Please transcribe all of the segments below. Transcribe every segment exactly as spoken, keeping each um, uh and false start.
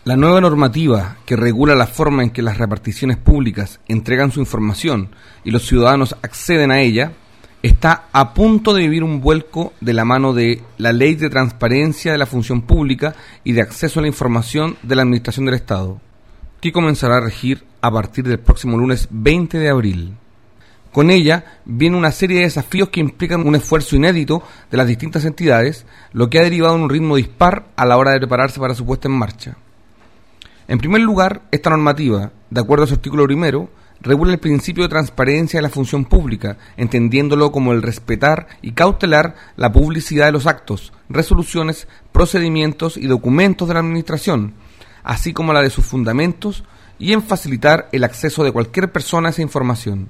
La nueva normativa que regula la forma en que las reparticiones públicas entregan su información y los ciudadanos acceden a ella está a punto de vivir un vuelco de la mano de la Ley de Transparencia de la Función Pública y de Acceso a la Información de la Administración del Estado, que comenzará a regir a partir del próximo lunes veinte de abril. Con ella viene una serie de desafíos que implican un esfuerzo inédito de las distintas entidades, lo que ha derivado en un ritmo dispar a la hora de prepararse para su puesta en marcha. En primer lugar, esta normativa, de acuerdo a su artículo primero, regula el principio de transparencia de la función pública, entendiéndolo como el respetar y cautelar la publicidad de los actos, resoluciones, procedimientos y documentos de la Administración, así como la de sus fundamentos, y en facilitar el acceso de cualquier persona a esa información.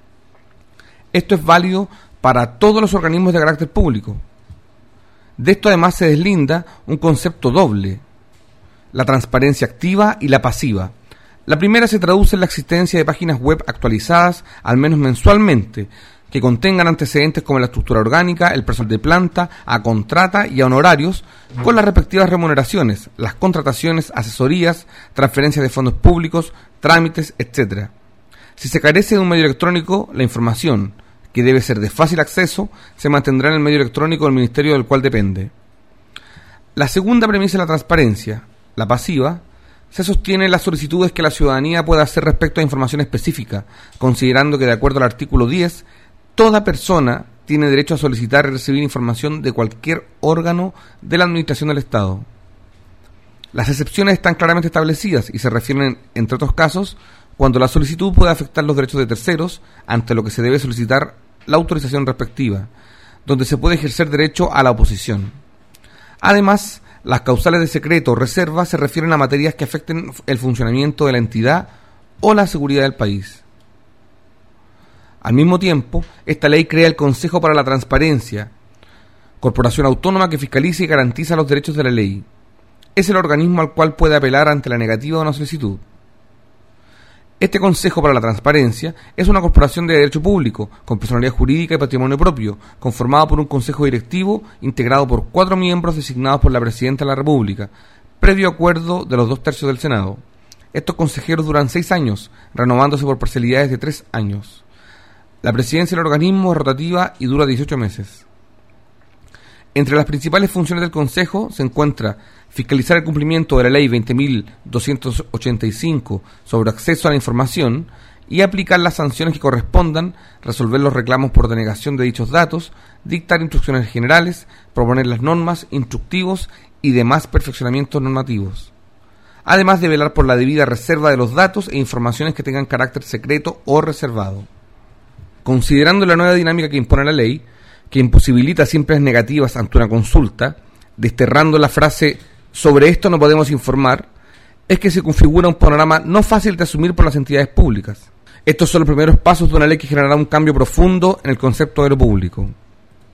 Esto es válido para todos los organismos de carácter público. De esto además se deslinda un concepto doble: la transparencia activa y la pasiva. La primera se traduce en la existencia de páginas web actualizadas al menos mensualmente, que contengan antecedentes como la estructura orgánica, el personal de planta, a contrata y a honorarios, con las respectivas remuneraciones, las contrataciones, asesorías, transferencias de fondos públicos, trámites, etcétera. Si se carece de un medio electrónico, la información, que debe ser de fácil acceso, se mantendrá en el medio electrónico del ministerio del cual depende. La segunda premisa de la transparencia, la pasiva, se sostiene en las solicitudes que la ciudadanía pueda hacer respecto a información específica, considerando que de acuerdo al artículo diez, toda persona tiene derecho a solicitar y recibir información de cualquier órgano de la Administración del Estado. Las excepciones están claramente establecidas y se refieren, entre otros casos, cuando la solicitud puede afectar los derechos de terceros, ante lo que se debe solicitar la autorización respectiva, donde se puede ejercer derecho a la oposición. Además, las causales de secreto o reserva se refieren a materias que afecten el funcionamiento de la entidad o la seguridad del país. Al mismo tiempo, esta ley crea el Consejo para la Transparencia, corporación autónoma que fiscaliza y garantiza los derechos de la ley. Es el organismo al cual puede apelar ante la negativa de una solicitud. Este Consejo para la Transparencia es una corporación de derecho público, con personalidad jurídica y patrimonio propio, conformado por un consejo directivo integrado por cuatro miembros designados por la Presidenta de la República, previo acuerdo de los dos tercios del Senado. Estos consejeros duran seis años, renovándose por parcialidades de tres años. La presidencia del organismo es rotativa y dura dieciocho meses. Entre las principales funciones del Consejo se encuentra fiscalizar el cumplimiento de la Ley veinte mil doscientos ochenta y cinco sobre acceso a la información y aplicar las sanciones que correspondan, resolver los reclamos por denegación de dichos datos, dictar instrucciones generales, proponer las normas, instructivos y demás perfeccionamientos normativos. Además de velar por la debida reserva de los datos e informaciones que tengan carácter secreto o reservado. Considerando la nueva dinámica que impone la ley, que imposibilita simples negativas ante una consulta, desterrando la frase "sobre esto no podemos informar", es que se configura un panorama no fácil de asumir por las entidades públicas. Estos son los primeros pasos de una ley que generará un cambio profundo en el concepto de lo público.